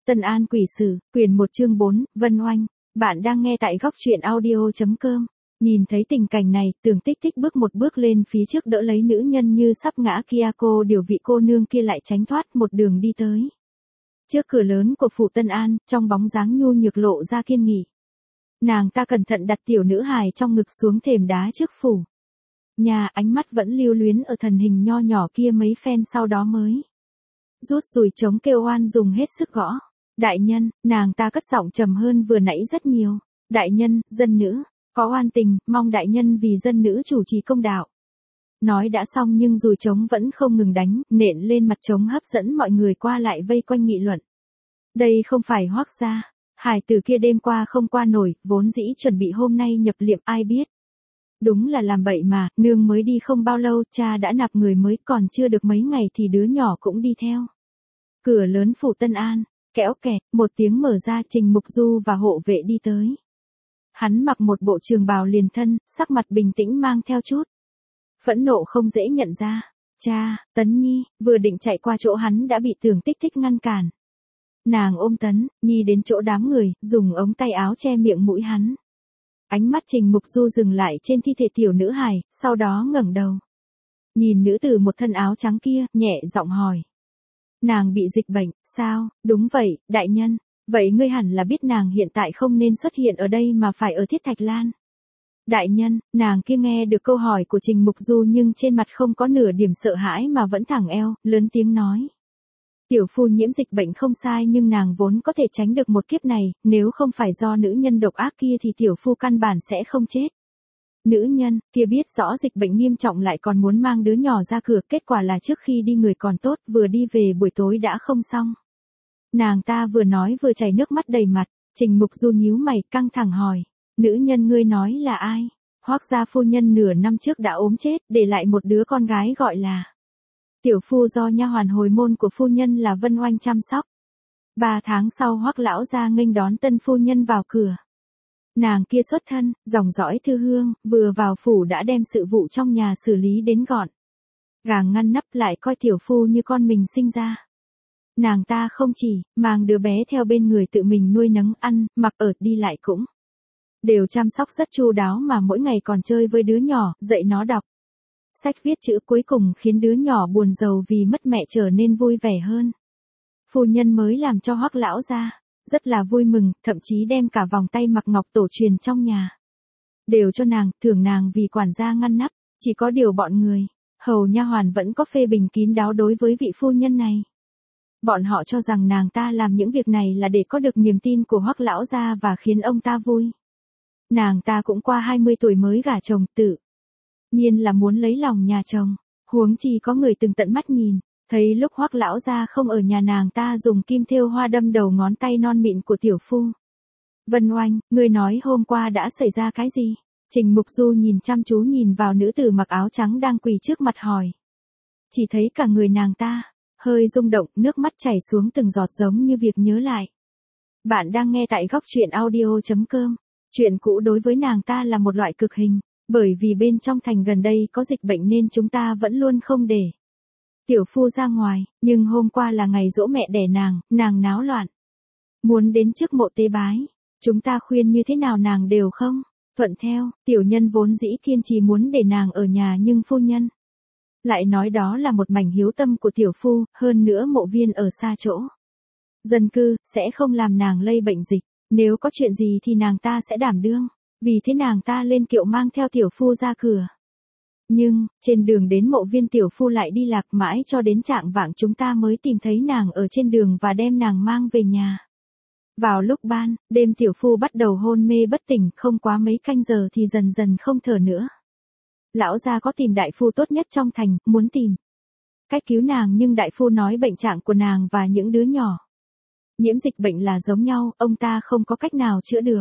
Tân An Quỷ Sử, quyển 1 chương 4, Vân Oanh. Bạn đang nghe tại góc truyện audio.com. Nhìn thấy tình cảnh này, Tưởng Tích Tích bước một bước lên phía trước đỡ lấy nữ nhân như sắp ngã kia, cô điều vị cô nương kia lại tránh thoát một đường đi tới. Trước cửa lớn của phủ Tân An, trong bóng dáng nhu nhược lộ ra kiên nghị. Nàng ta cẩn thận đặt tiểu nữ hài trong ngực xuống thềm đá trước phủ. Nhà ánh mắt vẫn lưu luyến ở thần hình nho nhỏ kia mấy phen, sau đó mới rút dùi trống kêu oan dùng hết sức gõ. Đại nhân, nàng ta cất giọng trầm hơn vừa nãy rất nhiều. Đại nhân, dân nữ, có oan tình, mong đại nhân vì dân nữ chủ trì công đạo. Nói đã xong nhưng dùi trống vẫn không ngừng đánh, nện lên mặt trống hấp dẫn mọi người qua lại vây quanh nghị luận. Đây không phải Hoắc gia, hải tử kia đêm qua không qua nổi, vốn dĩ chuẩn bị hôm nay nhập liệm ai biết. Đúng là làm bậy mà, nương mới đi không bao lâu, cha đã nạp người mới, còn chưa được mấy ngày thì đứa nhỏ cũng đi theo. Cửa lớn phủ Tân An, kéo kẹt, một tiếng mở ra, Trình Mục Du và hộ vệ đi tới. Hắn mặc một bộ trường bào liền thân, sắc mặt bình tĩnh mang theo chút phẫn nộ không dễ nhận ra. Cha, Tấn Nhi, vừa định chạy qua chỗ hắn đã bị Tưởng Tích Tích ngăn cản. Nàng ôm Tấn Nhi đến chỗ đám người, dùng ống tay áo che miệng mũi hắn. Ánh mắt Trình Mục Du dừng lại trên thi thể tiểu nữ hài, sau đó ngẩng đầu. Nhìn nữ tử một thân áo trắng kia, nhẹ giọng hỏi. Nàng bị dịch bệnh, sao? Đúng vậy, đại nhân. Vậy ngươi hẳn là biết nàng hiện tại không nên xuất hiện ở đây mà phải ở Thiết Thạch Lan. Đại nhân, nàng kia nghe được câu hỏi của Trình Mục Du nhưng trên mặt không có nửa điểm sợ hãi mà vẫn thẳng eo, lớn tiếng nói. Tiểu phu nhiễm dịch bệnh không sai nhưng nàng vốn có thể tránh được một kiếp này, nếu không phải do nữ nhân độc ác kia thì tiểu phu căn bản sẽ không chết. Nữ nhân kia biết rõ dịch bệnh nghiêm trọng lại còn muốn mang đứa nhỏ ra cửa, kết quả là trước khi đi người còn tốt, vừa đi về buổi tối đã không xong. Nàng ta vừa nói vừa chảy nước mắt đầy mặt. Trình Mục Du nhíu mày căng thẳng hỏi. Nữ nhân ngươi nói là ai? Hoắc gia phu nhân nửa năm trước đã ốm chết, để lại một đứa con gái gọi là tiểu phu, do nha hoàn hồi môn của phu nhân là Vân Oanh chăm sóc. 3 tháng sau Hoắc lão gia nghênh đón tân phu nhân vào cửa. Nàng kia xuất thân, dòng dõi thư hương, vừa vào phủ đã đem sự vụ trong nhà xử lý đến gọn gàng ngăn nắp, lại coi tiểu phu như con mình sinh ra. Nàng ta không chỉ mang đứa bé theo bên người tự mình nuôi nấng, ăn, mặc ở, đi lại cũng đều chăm sóc rất chu đáo, mà mỗi ngày còn chơi với đứa nhỏ, dạy nó đọc sách viết chữ, cuối cùng khiến đứa nhỏ buồn rầu vì mất mẹ trở nên vui vẻ hơn. Phu nhân mới làm cho Hoắc lão gia rất là vui mừng, thậm chí đem cả vòng tay mặc ngọc tổ truyền trong nhà đều cho nàng, thưởng nàng vì quản gia ngăn nắp. Chỉ có điều bọn người hầu nha hoàn vẫn có phê bình kín đáo đối với vị phu nhân này. Bọn họ cho rằng nàng ta làm những việc này là để có được niềm tin của Hoắc lão gia và khiến ông ta vui. Nàng ta cũng qua 20 tuổi mới gả chồng, tự nhiên là muốn lấy lòng nhà chồng, huống chi có người từng tận mắt nhìn, thấy lúc Hoắc lão gia không ở nhà nàng ta dùng kim thêu hoa đâm đầu ngón tay non mịn của tiểu phu. Vân Oanh, ngươi nói hôm qua đã xảy ra cái gì? Trình Mục Du nhìn chăm chú nhìn vào nữ tử mặc áo trắng đang quỳ trước mặt hỏi. Chỉ thấy cả người nàng ta hơi rung động, nước mắt chảy xuống từng giọt giống như việc nhớ lại. Bạn đang nghe tại góc truyện audio.com. Chuyện cũ đối với nàng ta là một loại cực hình, bởi vì bên trong thành gần đây có dịch bệnh nên chúng ta vẫn luôn không để tiểu phu ra ngoài, nhưng hôm qua là ngày giỗ mẹ đẻ nàng náo loạn, muốn đến trước mộ tế bái. Chúng ta khuyên như thế nào nàng đều không thuận theo. Tiểu nhân vốn dĩ kiên trì muốn để nàng ở nhà nhưng phu nhân lại nói đó là một mảnh hiếu tâm của tiểu phu, hơn nữa mộ viên ở xa chỗ dân cư, sẽ không làm nàng lây bệnh dịch. Nếu có chuyện gì thì nàng ta sẽ đảm đương. Vì thế nàng ta lên kiệu mang theo tiểu phu ra cửa. Nhưng, trên đường đến mộ viên tiểu phu lại đi lạc mãi cho đến chạng vạng chúng ta mới tìm thấy nàng ở trên đường và đem nàng mang về nhà. Vào lúc ban đêm tiểu phu bắt đầu hôn mê bất tỉnh, không quá mấy canh giờ thì dần dần không thở nữa. Lão gia có tìm đại phu tốt nhất trong thành, muốn tìm cách cứu nàng, nhưng đại phu nói bệnh trạng của nàng và những đứa nhỏ nhiễm dịch bệnh là giống nhau, ông ta không có cách nào chữa được.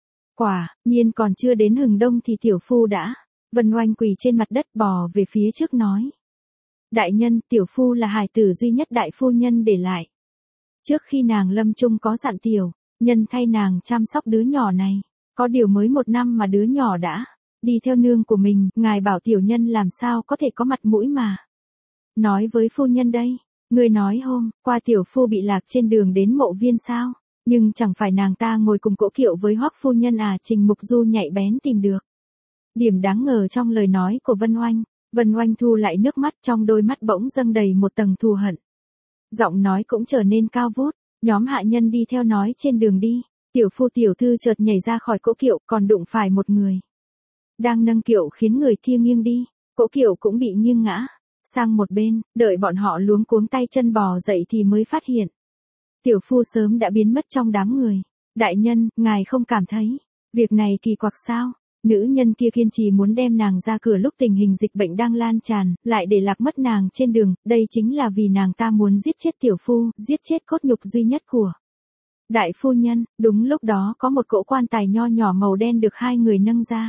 Quả nhiên còn chưa đến hừng đông thì tiểu phu đã. Vân Oanh quỳ trên mặt đất bò về phía trước nói. Đại nhân, tiểu phu là hài tử duy nhất đại phu nhân để lại. Trước khi nàng lâm chung có dặn tiểu nhân thay nàng chăm sóc đứa nhỏ này. Có điều mới 1 năm mà đứa nhỏ đã đi theo nương của mình, ngài bảo tiểu nhân làm sao có thể có mặt mũi mà nói với phu nhân đây. Ngươi nói hôm qua tiểu phu bị lạc trên đường đến mộ viên sao? Nhưng chẳng phải nàng ta ngồi cùng cỗ kiệu với Hoắc phu nhân à? Trình Mục Du nhạy bén tìm được điểm đáng ngờ trong lời nói của Vân Oanh. Vân Oanh thu lại nước mắt, trong đôi mắt bỗng dâng đầy một tầng thù hận. Giọng nói cũng trở nên cao vút, nhóm hạ nhân đi theo nói trên đường đi, tiểu phu tiểu thư chợt nhảy ra khỏi cỗ kiệu, còn đụng phải một người đang nâng kiệu khiến người kia nghiêng đi, cỗ kiệu cũng bị nghiêng ngã sang một bên, đợi bọn họ luống cuống tay chân bò dậy thì mới phát hiện tiểu phu sớm đã biến mất trong đám người. Đại nhân, ngài không cảm thấy việc này kỳ quặc sao? Nữ nhân kia kiên trì muốn đem nàng ra cửa lúc tình hình dịch bệnh đang lan tràn, lại để lạc mất nàng trên đường, đây chính là vì nàng ta muốn giết chết tiểu phu, giết chết cốt nhục duy nhất của đại phu nhân. Đúng lúc đó có một cỗ quan tài nho nhỏ màu đen được hai người nâng ra.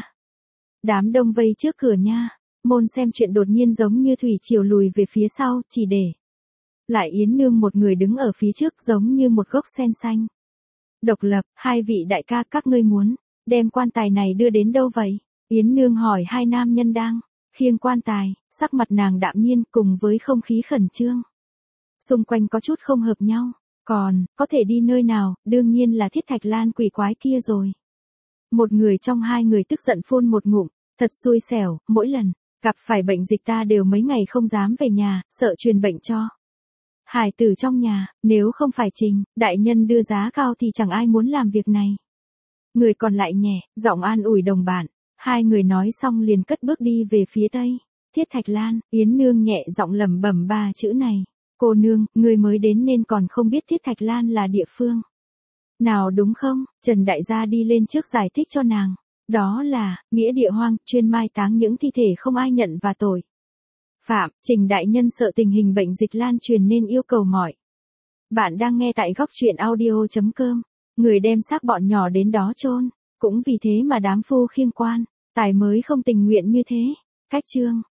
Đám đông vây trước cửa nha, môn xem chuyện đột nhiên giống như thủy triều lùi về phía sau, chỉ để lại Yến Nương một người đứng ở phía trước giống như một gốc sen xanh. Độc Lập, hai vị đại ca, các ngươi muốn đem quan tài này đưa đến đâu vậy? Yến Nương hỏi hai nam nhân đang khiêng quan tài, sắc mặt nàng đạm nhiên cùng với không khí khẩn trương xung quanh có chút không hợp nhau. Còn, có thể đi nơi nào, đương nhiên là Thiết Thạch Lan quỷ quái kia rồi. Một người trong hai người tức giận phun một ngụm, thật xui xẻo, mỗi lần gặp phải bệnh dịch ta đều mấy ngày không dám về nhà, sợ truyền bệnh cho hải tử trong nhà, nếu không phải Trình đại nhân đưa giá cao thì chẳng ai muốn làm việc này. Người còn lại nhẹ giọng an ủi đồng bạn. Hai người nói xong liền cất bước đi về phía tây. Thiết Thạch Lan, Yến Nương nhẹ giọng lẩm bẩm ba chữ này. Cô nương, người mới đến nên còn không biết Thiết Thạch Lan là địa phương nào đúng không? Trần đại gia đi lên trước giải thích cho nàng. Đó là nghĩa địa hoang, chuyên mai táng những thi thể không ai nhận và tội phạm. Trình đại nhân sợ tình hình bệnh dịch lan truyền nên yêu cầu mọi bạn đang nghe tại góc truyện audio.com. Người đem xác bọn nhỏ đến đó chôn, cũng vì thế mà đám phu khiêng quan tài mới không tình nguyện như thế. Cách chương